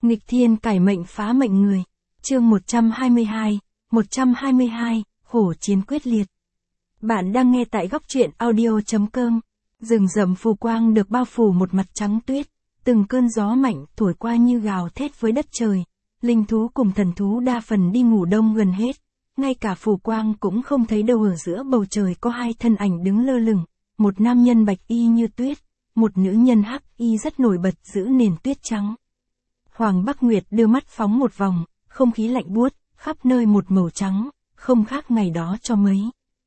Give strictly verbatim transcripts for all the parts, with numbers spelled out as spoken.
Nghịch thiên cải mệnh phá mệnh người. Chương một trăm hai mươi hai, một trăm hai mươi hai, hổ chiến quyết liệt. Bạn đang nghe tại góc truyện audio chấm com. Rừng rậm phù quang được bao phủ một mặt trắng tuyết, từng cơn gió mạnh thổi qua như gào thét với đất trời. Linh thú cùng thần thú đa phần đi ngủ đông gần hết, ngay cả phù quang cũng không thấy đâu. Ở giữa bầu trời có hai thân ảnh đứng lơ lửng, một nam nhân bạch y như tuyết, một nữ nhân hắc y rất nổi bật giữ nền tuyết trắng. Hoàng Bắc Nguyệt đưa mắt phóng một vòng, không khí lạnh buốt, khắp nơi một màu trắng, không khác ngày đó cho mấy.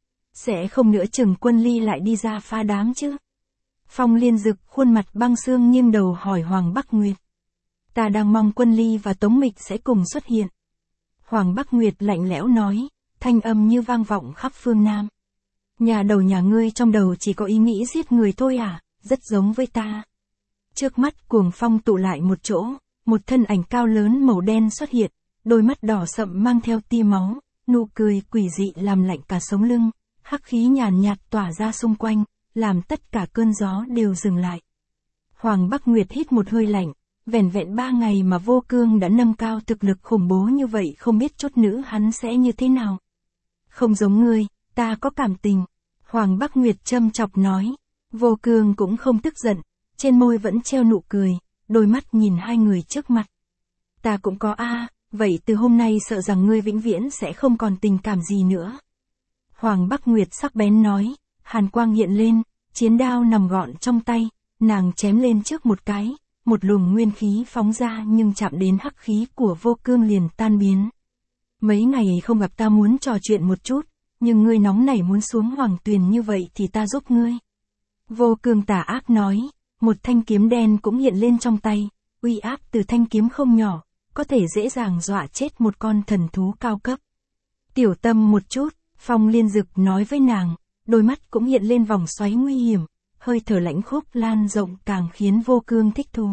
Sẽ không nữa chừng Quân Ly lại đi ra phá đám chứ? Phong Liên Dực khuôn mặt băng xương nghiêng đầu hỏi Hoàng Bắc Nguyệt. Ta đang mong Quân Ly và Tống Mịch sẽ cùng xuất hiện. Hoàng Bắc Nguyệt lạnh lẽo nói, thanh âm như vang vọng khắp phương Nam. Nhà đầu nhà ngươi trong đầu chỉ có ý nghĩ giết người thôi à, rất giống với ta. Trước mắt cuồng phong tụ lại một chỗ, một thân ảnh cao lớn màu đen xuất hiện, đôi mắt đỏ sậm mang theo tia máu, nụ cười quỷ dị làm lạnh cả sống lưng, hắc khí nhàn nhạt tỏa ra xung quanh, làm tất cả cơn gió đều dừng lại. Hoàng Bắc Nguyệt hít một hơi lạnh, vẻn vẹn ba ngày mà Vô Cương đã nâng cao thực lực khủng bố như vậy, không biết chốt nữ hắn sẽ như thế nào. Không giống ngươi, ta có cảm tình. Hoàng Bắc Nguyệt châm chọc nói. Vô Cương cũng không tức giận, trên môi vẫn treo nụ cười, đôi mắt nhìn hai người trước mặt. Ta cũng có a, vậy từ hôm nay sợ rằng ngươi vĩnh viễn sẽ không còn tình cảm gì nữa. Hoàng Bắc Nguyệt sắc bén nói, hàn quang hiện lên, chiến đao nằm gọn trong tay, nàng chém lên trước một cái, một luồng nguyên khí phóng ra nhưng chạm đến hắc khí của Vô Cương liền tan biến. Mấy ngày không gặp ta muốn trò chuyện một chút, nhưng ngươi nóng nảy muốn xuống hoàng tuyền như vậy thì ta giúp ngươi. Vô Cương tà ác nói, một thanh kiếm đen cũng hiện lên trong tay, uy áp từ thanh kiếm không nhỏ, có thể dễ dàng dọa chết một con thần thú cao cấp. Tiểu tâm một chút, Phong Liên Dực nói với nàng, đôi mắt cũng hiện lên vòng xoáy nguy hiểm, hơi thở lãnh khốc lan rộng càng khiến Vô Cương thích thú.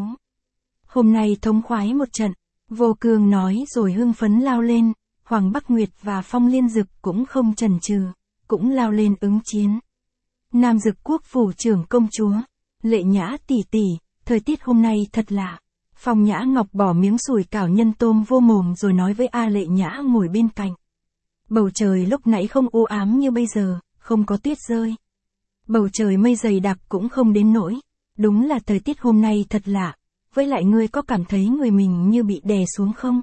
Hôm nay thống khoái một trận, Vô Cương nói rồi hưng phấn lao lên, Hoàng Bắc Nguyệt và Phong Liên Dực cũng không chần chừ, cũng lao lên ứng chiến. Nam Dực Quốc phủ trưởng công chúa, Lệ Nhã tỷ tỷ, thời tiết hôm nay thật lạ. Phong Nhã Ngọc bỏ miếng sủi cảo nhân tôm vô mồm rồi nói với A Lệ Nhã ngồi bên cạnh. Bầu trời lúc nãy không u ám như bây giờ, không có tuyết rơi. Bầu trời mây dày đặc cũng không đến nỗi. Đúng là thời tiết hôm nay thật lạ, với lại ngươi có cảm thấy người mình như bị đè xuống không?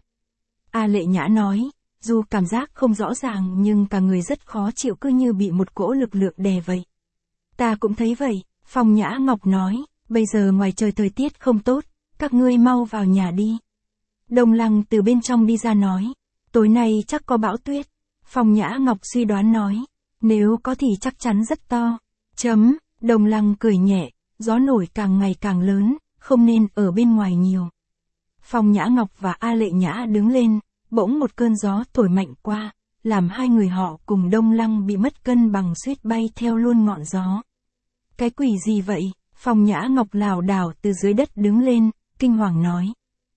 A Lệ Nhã nói, dù cảm giác không rõ ràng nhưng cả người rất khó chịu, cứ như bị một cỗ lực lượng đè vậy. Ta cũng thấy vậy, Phong Nhã Ngọc nói, bây giờ ngoài trời thời tiết không tốt, các ngươi mau vào nhà đi. Đông Lăng từ bên trong đi ra nói, tối nay chắc có bão tuyết. Phong Nhã Ngọc suy đoán nói, nếu có thì chắc chắn rất to. Chấm, Đông Lăng cười nhẹ, gió nổi càng ngày càng lớn, không nên ở bên ngoài nhiều. Phong Nhã Ngọc và A Lệ Nhã đứng lên, bỗng một cơn gió thổi mạnh qua, làm hai người họ cùng Đông Lăng bị mất cân bằng suýt bay theo luôn ngọn gió. Cái quỷ gì vậy? Phong Nhã Ngọc lảo đảo từ dưới đất đứng lên, kinh hoàng nói.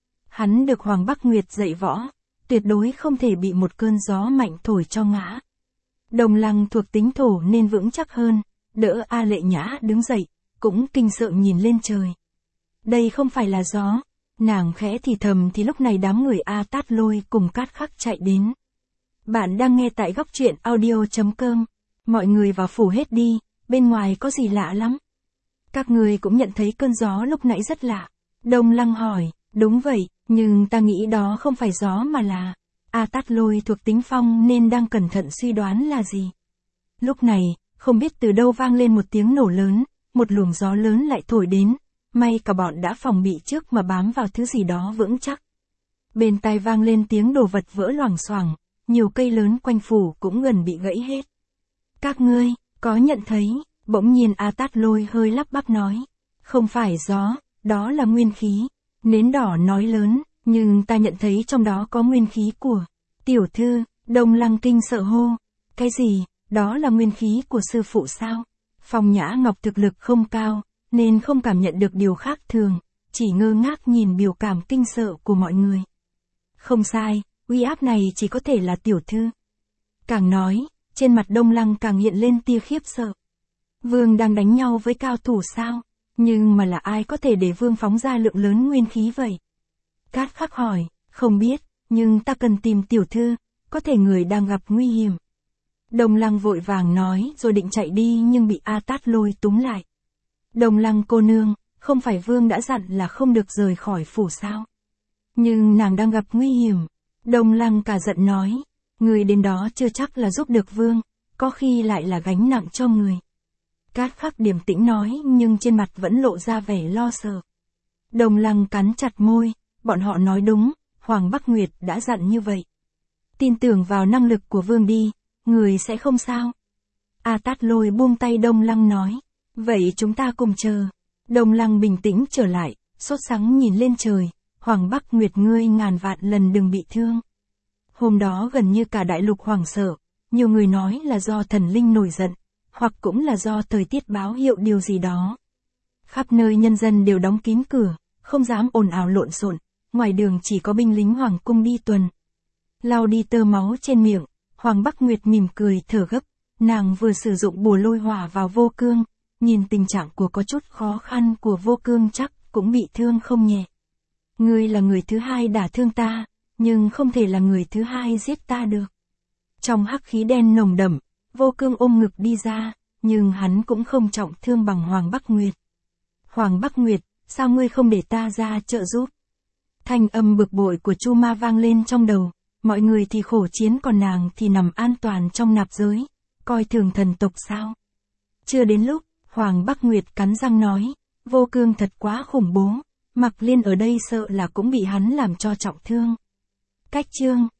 Hắn được Hoàng Bắc Nguyệt dạy võ, tuyệt đối không thể bị một cơn gió mạnh thổi cho ngã. Đông Lăng thuộc tính thổ nên vững chắc hơn, đỡ A Lệ Nhã đứng dậy, cũng kinh sợ nhìn lên trời. Đây không phải là gió, nàng khẽ thì thầm thì lúc này đám người A Tát Lôi cùng Cát Khắc chạy đến. Bạn đang nghe tại góc truyện audio chấm com, mọi người vào phủ hết đi, bên ngoài có gì lạ lắm. Các người cũng nhận thấy cơn gió lúc nãy rất lạ. Đông Lăng hỏi, đúng vậy, nhưng ta nghĩ đó không phải gió mà là... A Tát Lôi thuộc tính phong nên đang cẩn thận suy đoán là gì. Lúc này, không biết từ đâu vang lên một tiếng nổ lớn, một luồng gió lớn lại thổi đến, may cả bọn đã phòng bị trước mà bám vào thứ gì đó vững chắc. Bên tai vang lên tiếng đồ vật vỡ loảng xoảng, nhiều cây lớn quanh phủ cũng gần bị gãy hết. Các ngươi, có nhận thấy, bỗng nhiên A Tát Lôi hơi lắp bắp nói, không phải gió, đó là nguyên khí. Nến đỏ nói lớn, nhưng ta nhận thấy trong đó có nguyên khí của tiểu thư. Đông Lăng kinh sợ hô, cái gì, đó là nguyên khí của sư phụ sao? Phong Nhã Ngọc thực lực không cao, nên không cảm nhận được điều khác thường, chỉ ngơ ngác nhìn biểu cảm kinh sợ của mọi người. Không sai, uy áp này chỉ có thể là tiểu thư. Càng nói, trên mặt Đông Lăng càng hiện lên tia khiếp sợ. Vương đang đánh nhau với cao thủ sao? Nhưng mà là ai có thể để vương phóng ra lượng lớn nguyên khí vậy? Cát Khắc hỏi, không biết, nhưng ta cần tìm tiểu thư, có thể người đang gặp nguy hiểm. Đồng Lăng vội vàng nói rồi định chạy đi nhưng bị A Tát Lôi túm lại. Đồng Lăng cô nương, không phải vương đã dặn là không được rời khỏi phủ sao? Nhưng nàng đang gặp nguy hiểm. Đồng Lăng cả giận nói, người đến đó chưa chắc là giúp được vương, có khi lại là gánh nặng cho người. Cát Khắc điềm tĩnh nói nhưng trên mặt vẫn lộ ra vẻ lo sợ. Đồng Lăng cắn chặt môi, bọn họ nói đúng, Hoàng Bắc Nguyệt đã dặn như vậy. Tin tưởng vào năng lực của vương đi, người sẽ không sao. A Tát Lôi buông tay Đồng Lăng nói, vậy chúng ta cùng chờ. Đồng Lăng bình tĩnh trở lại, sốt sắng nhìn lên trời, Hoàng Bắc Nguyệt ngươi ngàn vạn lần đừng bị thương. Hôm đó gần như cả đại lục hoảng sợ, nhiều người nói là do thần linh nổi giận, hoặc cũng là do thời tiết báo hiệu điều gì đó. Khắp nơi nhân dân đều đóng kín cửa, không dám ồn ào lộn xộn, ngoài đường chỉ có binh lính hoàng cung đi tuần. Lau đi tơ máu trên miệng, Hoàng Bắc Nguyệt mỉm cười thở gấp, nàng vừa sử dụng bùa lôi hỏa vào Vô Cương, nhìn tình trạng của có chút khó khăn của Vô Cương chắc cũng bị thương không nhẹ. Ngươi là người thứ hai đả thương ta, nhưng không thể là người thứ hai giết ta được. Trong hắc khí đen nồng đậm, Vô Cương ôm ngực đi ra, nhưng hắn cũng không trọng thương bằng Hoàng Bắc Nguyệt. Hoàng Bắc Nguyệt, sao ngươi không để ta ra trợ giúp? Thanh âm bực bội của Chu Ma vang lên trong đầu, mọi người thì khổ chiến còn nàng thì nằm an toàn trong nạp giới, coi thường thần tộc sao? Chưa đến lúc, Hoàng Bắc Nguyệt cắn răng nói, Vô Cương thật quá khủng bố, Mặc Liên ở đây sợ là cũng bị hắn làm cho trọng thương. Cách chương